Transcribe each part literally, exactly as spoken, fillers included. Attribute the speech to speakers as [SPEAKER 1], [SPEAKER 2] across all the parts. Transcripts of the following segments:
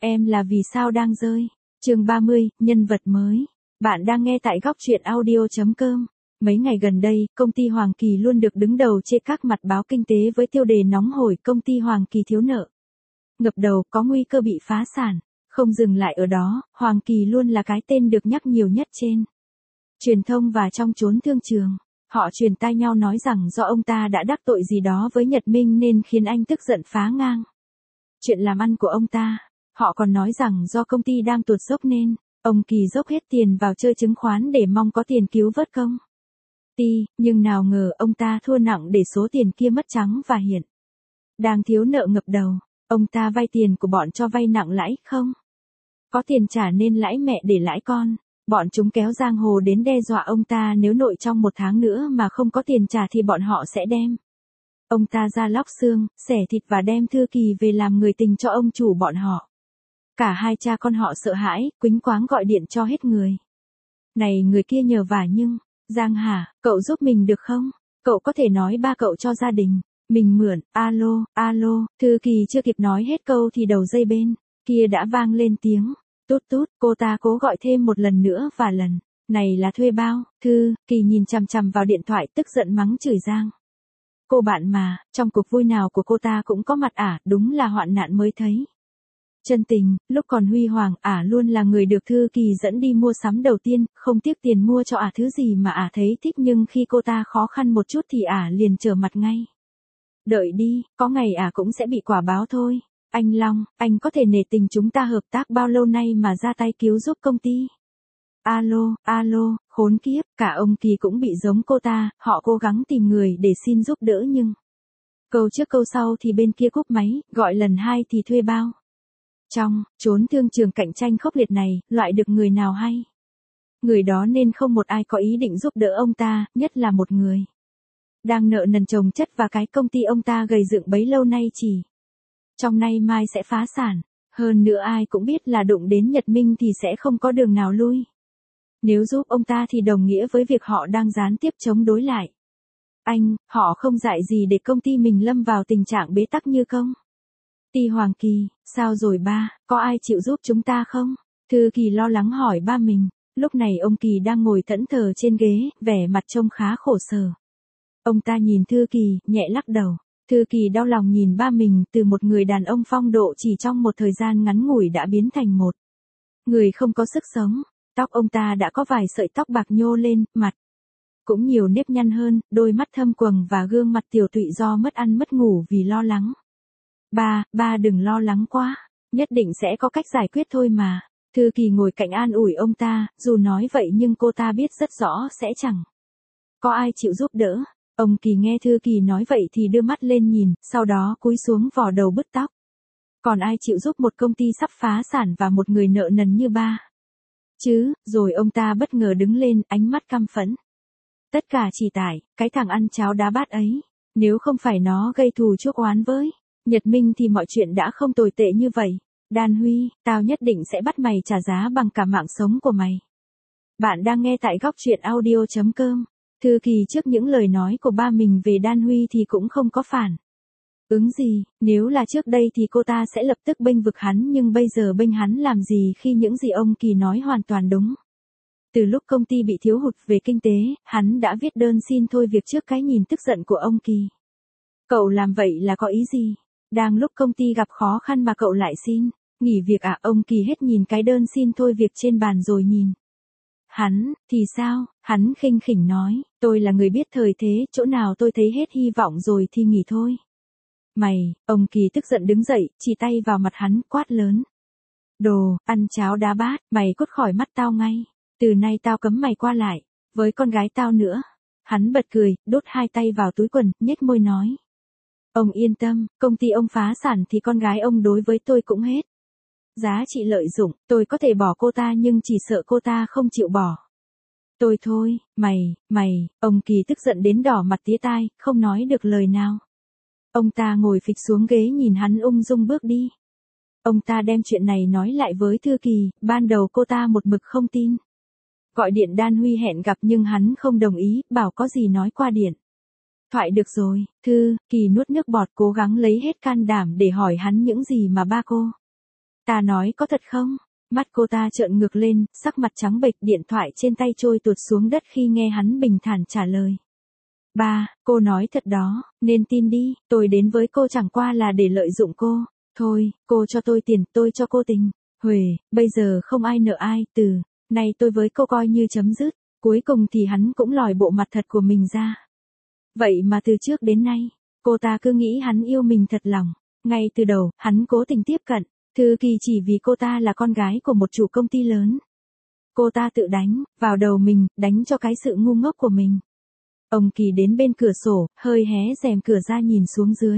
[SPEAKER 1] Em là vì sao đang rơi. Chương ba mươi, nhân vật mới. Bạn đang nghe tại góc truyện audio.com. Mấy ngày gần đây, công ty Hoàng Kỳ luôn được đứng đầu trên các mặt báo kinh tế với tiêu đề nóng hổi công ty Hoàng Kỳ thiếu nợ. Ngập đầu có nguy cơ bị phá sản. Không dừng lại ở đó, Hoàng Kỳ luôn là cái tên được nhắc nhiều nhất trên truyền thông và trong chốn thương trường. Họ truyền tai nhau nói rằng do ông ta đã đắc tội gì đó với Nhật Minh nên khiến anh tức giận phá ngang chuyện làm ăn của ông ta. Họ còn nói rằng do công ty đang tuột dốc nên ông Kỳ dốc hết tiền vào chơi chứng khoán để mong có tiền cứu vớt công ty, nhưng nào ngờ ông ta thua nặng để số tiền kia mất trắng và hiện đang thiếu nợ ngập đầu. Ông ta vay tiền của bọn cho vay nặng lãi không có tiền trả nên lãi mẹ để lãi con. Bọn chúng kéo giang hồ đến đe dọa ông ta nếu nội trong một tháng nữa mà không có tiền trả thì bọn họ sẽ đem ông ta ra lóc xương, xẻ thịt và đem Thư Kỳ về làm người tình cho ông chủ bọn họ. Cả hai cha con họ sợ hãi, quýnh quáng gọi điện cho hết người này người kia nhờ vả nhưng, Giang hả, cậu giúp mình được không? Cậu có thể nói ba cậu cho gia đình mình mượn. Alo, alo. Thư Kỳ chưa kịp nói hết câu thì đầu dây bên kia đã vang lên tiếng tút tút. Cô ta cố gọi thêm một lần nữa và lần này là thuê bao. Thư Kỳ nhìn chằm chằm vào điện thoại tức giận mắng chửi Giang. Cô bạn mà, trong cuộc vui nào của cô ta cũng có mặt ả, đúng là hoạn nạn mới thấy chân tình. Lúc còn huy hoàng, ả luôn là người được Thư Kỳ dẫn đi mua sắm đầu tiên, không tiếc tiền mua cho ả thứ gì mà ả thấy thích, nhưng khi cô ta khó khăn một chút thì ả liền trở mặt ngay. Đợi đi, có ngày ả cũng sẽ bị quả báo thôi. Anh Long, anh có thể nể tình chúng ta hợp tác bao lâu nay mà ra tay cứu giúp công ty. Alo, alo, khốn kiếp, cả ông Kỳ cũng bị giống cô ta, họ cố gắng tìm người để xin giúp đỡ nhưng câu trước câu sau thì bên kia cúp máy, gọi lần hai thì thuê bao. Trong chốn thương trường cạnh tranh khốc liệt này, loại được người nào hay người đó, nên không một ai có ý định giúp đỡ ông ta, nhất là một người đang nợ nần chồng chất và cái công ty ông ta gầy dựng bấy lâu nay chỉ trong nay mai sẽ phá sản. Hơn nữa ai cũng biết là đụng đến Nhật Minh thì sẽ không có đường nào lui. Nếu giúp ông ta thì đồng nghĩa với việc họ đang gián tiếp chống đối lại anh. Họ không dại gì để công ty mình lâm vào tình trạng bế tắc như công ty Hoàng Kỳ. Sao rồi ba, có ai chịu giúp chúng ta không? Thư Kỳ lo lắng hỏi ba mình. Lúc này ông Kỳ đang ngồi thẫn thờ trên ghế, vẻ mặt trông khá khổ sở. Ông ta nhìn Thư Kỳ, nhẹ lắc đầu. Thư Kỳ đau lòng nhìn ba mình, từ một người đàn ông phong độ chỉ trong một thời gian ngắn ngủi đã biến thành một người không có sức sống. Tóc ông ta đã có vài sợi tóc bạc nhô lên, mặt cũng nhiều nếp nhăn hơn, đôi mắt thâm quầng và gương mặt tiều tụy do mất ăn mất ngủ vì lo lắng. Ba, ba đừng lo lắng quá, nhất định sẽ có cách giải quyết thôi mà. Thư Kỳ ngồi cạnh an ủi ông ta, dù nói vậy nhưng cô ta biết rất rõ sẽ chẳng có ai chịu giúp đỡ. Ông Kỳ nghe Thư Kỳ nói vậy thì đưa mắt lên nhìn, sau đó cúi xuống vò đầu bứt tóc. Còn ai chịu giúp một công ty sắp phá sản và một người nợ nần như ba chứ? Rồi ông ta bất ngờ đứng lên, ánh mắt căm phẫn. Tất cả chỉ tại cái thằng ăn cháo đá bát ấy. Nếu không phải nó gây thù chuốc oán với Nhật Minh thì mọi chuyện đã không tồi tệ như vậy. Đan Huy, tao nhất định sẽ bắt mày trả giá bằng cả mạng sống của mày. Bạn đang nghe tại góc truyện audio.com. Thư Kỳ trước những lời nói của ba mình về Đan Huy thì cũng không có phản ứng gì. Nếu là trước đây thì cô ta sẽ lập tức bênh vực hắn, nhưng bây giờ bênh hắn làm gì khi những gì ông Kỳ nói hoàn toàn đúng. Từ lúc công ty bị thiếu hụt về kinh tế, hắn đã viết đơn xin thôi việc trước cái nhìn tức giận của ông Kỳ. Cậu làm vậy là có ý gì? Đang lúc công ty gặp khó khăn mà cậu lại xin nghỉ việc à? Ông Kỳ hết nhìn cái đơn xin thôi việc trên bàn rồi nhìn hắn, thì sao? Hắn khinh khỉnh nói, tôi là người biết thời thế, chỗ nào tôi thấy hết hy vọng rồi thì nghỉ thôi. Mày, ông Kỳ tức giận đứng dậy, chỉ tay vào mặt hắn, quát lớn. Đồ, ăn cháo đá bát, mày cút khỏi mắt tao ngay. Từ nay tao cấm mày qua lại với con gái tao nữa. Hắn bật cười, đút hai tay vào túi quần, nhếch môi nói. Ông yên tâm, công ty ông phá sản thì con gái ông đối với tôi cũng hết giá trị lợi dụng. Tôi có thể bỏ cô ta nhưng chỉ sợ cô ta không chịu bỏ tôi thôi. Mày, mày, ông Kỳ tức giận đến đỏ mặt tía tai, không nói được lời nào. Ông ta ngồi phịch xuống ghế nhìn hắn ung dung bước đi. Ông ta đem chuyện này nói lại với Thư Kỳ, ban đầu cô ta một mực không tin. Gọi điện Đan Huy hẹn gặp nhưng hắn không đồng ý, bảo có gì nói qua điện thoại được rồi. Thư Kỳ nuốt nước bọt, cố gắng lấy hết can đảm để hỏi hắn những gì mà ba cô Ta nói có thật không? Mắt cô ta trợn ngược lên, sắc mặt trắng bệch, điện thoại trên tay trôi tuột xuống đất khi nghe hắn bình thản trả lời. Ba, cô nói thật đó, nên tin đi, tôi đến với cô chẳng qua là để lợi dụng cô. Thôi, cô cho tôi tiền, tôi cho cô tình. Huề, bây giờ không ai nợ ai, từ nay tôi với cô coi như chấm dứt. Cuối cùng thì hắn cũng lòi bộ mặt thật của mình ra. Vậy mà từ trước đến nay, cô ta cứ nghĩ hắn yêu mình thật lòng. Ngay từ đầu, hắn cố tình tiếp cận. Thư Kỳ chỉ vì cô ta là con gái của một chủ công ty lớn. Cô ta tự đánh vào đầu mình, đánh cho cái sự ngu ngốc của mình. Ông Kỳ đến bên cửa sổ, hơi hé rèm cửa ra nhìn xuống dưới.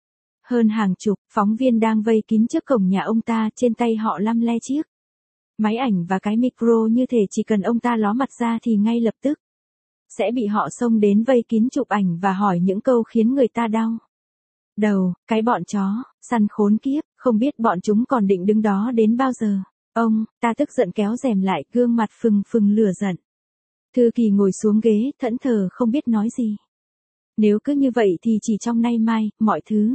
[SPEAKER 1] Hơn hàng chục phóng viên đang vây kín trước cổng nhà ông ta, trên tay họ lăm le chiếc máy ảnh và cái micro, như thể chỉ cần ông ta ló mặt ra thì ngay lập tức sẽ bị họ xông đến vây kín chụp ảnh và hỏi những câu khiến người ta đau đầu. Cái bọn chó săn khốn kiếp, không biết bọn chúng còn định đứng đó đến bao giờ. Ông ta tức giận kéo rèm lại, gương mặt phừng phừng lửa giận. Thư Kỳ ngồi xuống ghế, thẫn thờ không biết nói gì. Nếu cứ như vậy thì chỉ trong nay mai, mọi thứ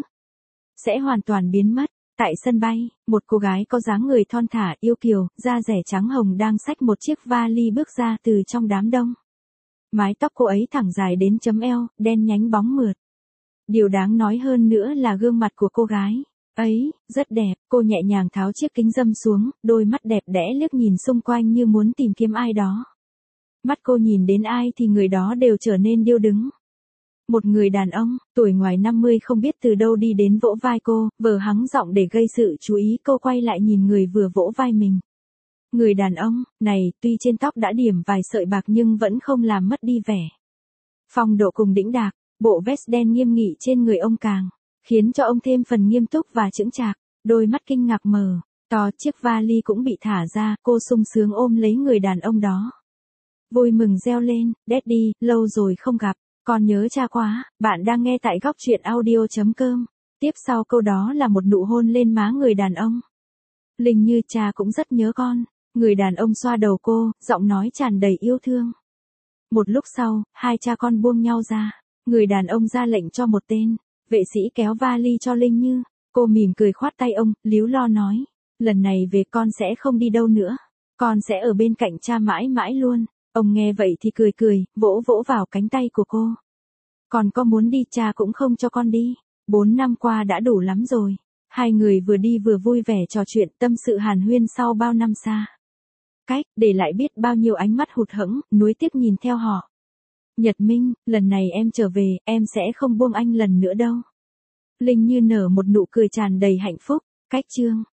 [SPEAKER 1] sẽ hoàn toàn biến mất. Tại sân bay, một cô gái có dáng người thon thả, yêu kiều, da dẻ trắng hồng đang xách một chiếc vali bước ra từ trong đám đông. Mái tóc cô ấy thẳng dài đến chấm eo, đen nhánh bóng mượt. Điều đáng nói hơn nữa là gương mặt của cô gái ấy rất đẹp. Cô nhẹ nhàng tháo chiếc kính râm xuống, đôi mắt đẹp đẽ liếc nhìn xung quanh như muốn tìm kiếm ai đó. Mắt cô nhìn đến ai thì người đó đều trở nên điêu đứng. Một người đàn ông, tuổi ngoài năm mươi không biết từ đâu đi đến vỗ vai cô, vờ hắng giọng để gây sự chú ý. Cô quay lại nhìn người vừa vỗ vai mình. Người đàn ông này tuy trên tóc đã điểm vài sợi bạc nhưng vẫn không làm mất đi vẻ phong độ cùng đĩnh đạc. Bộ vest đen nghiêm nghị trên người ông càng khiến cho ông thêm phần nghiêm túc và chững chạc. Đôi mắt kinh ngạc mở to, chiếc vali cũng bị thả ra. Cô sung sướng ôm lấy người đàn ông đó, vui mừng reo lên, Daddy, lâu rồi không gặp, con nhớ cha quá. Bạn đang nghe tại góc truyện audio chấm com. Tiếp sau câu đó là một nụ hôn lên má người đàn ông. Linh Như, cha cũng rất nhớ con. Người đàn ông xoa đầu cô, giọng nói tràn đầy yêu thương. Một lúc sau, hai cha con buông nhau ra. Người đàn ông ra lệnh cho một tên vệ sĩ kéo vali cho Linh Như. Cô mỉm cười khoát tay ông, líu lo nói, lần này về con sẽ không đi đâu nữa. Con sẽ ở bên cạnh cha mãi mãi luôn. Ông nghe vậy thì cười cười, vỗ vỗ vào cánh tay của cô. Còn có muốn đi cha cũng không cho con đi. Bốn năm qua đã đủ lắm rồi. Hai người vừa đi vừa vui vẻ trò chuyện, tâm sự hàn huyên sau bao năm xa cách, để lại biết bao nhiêu ánh mắt hụt hẫng, nuối tiếc nhìn theo họ. Nhật Minh, lần này em trở về, em sẽ không buông anh lần nữa đâu. Linh Như nở một nụ cười tràn đầy hạnh phúc. Cách chương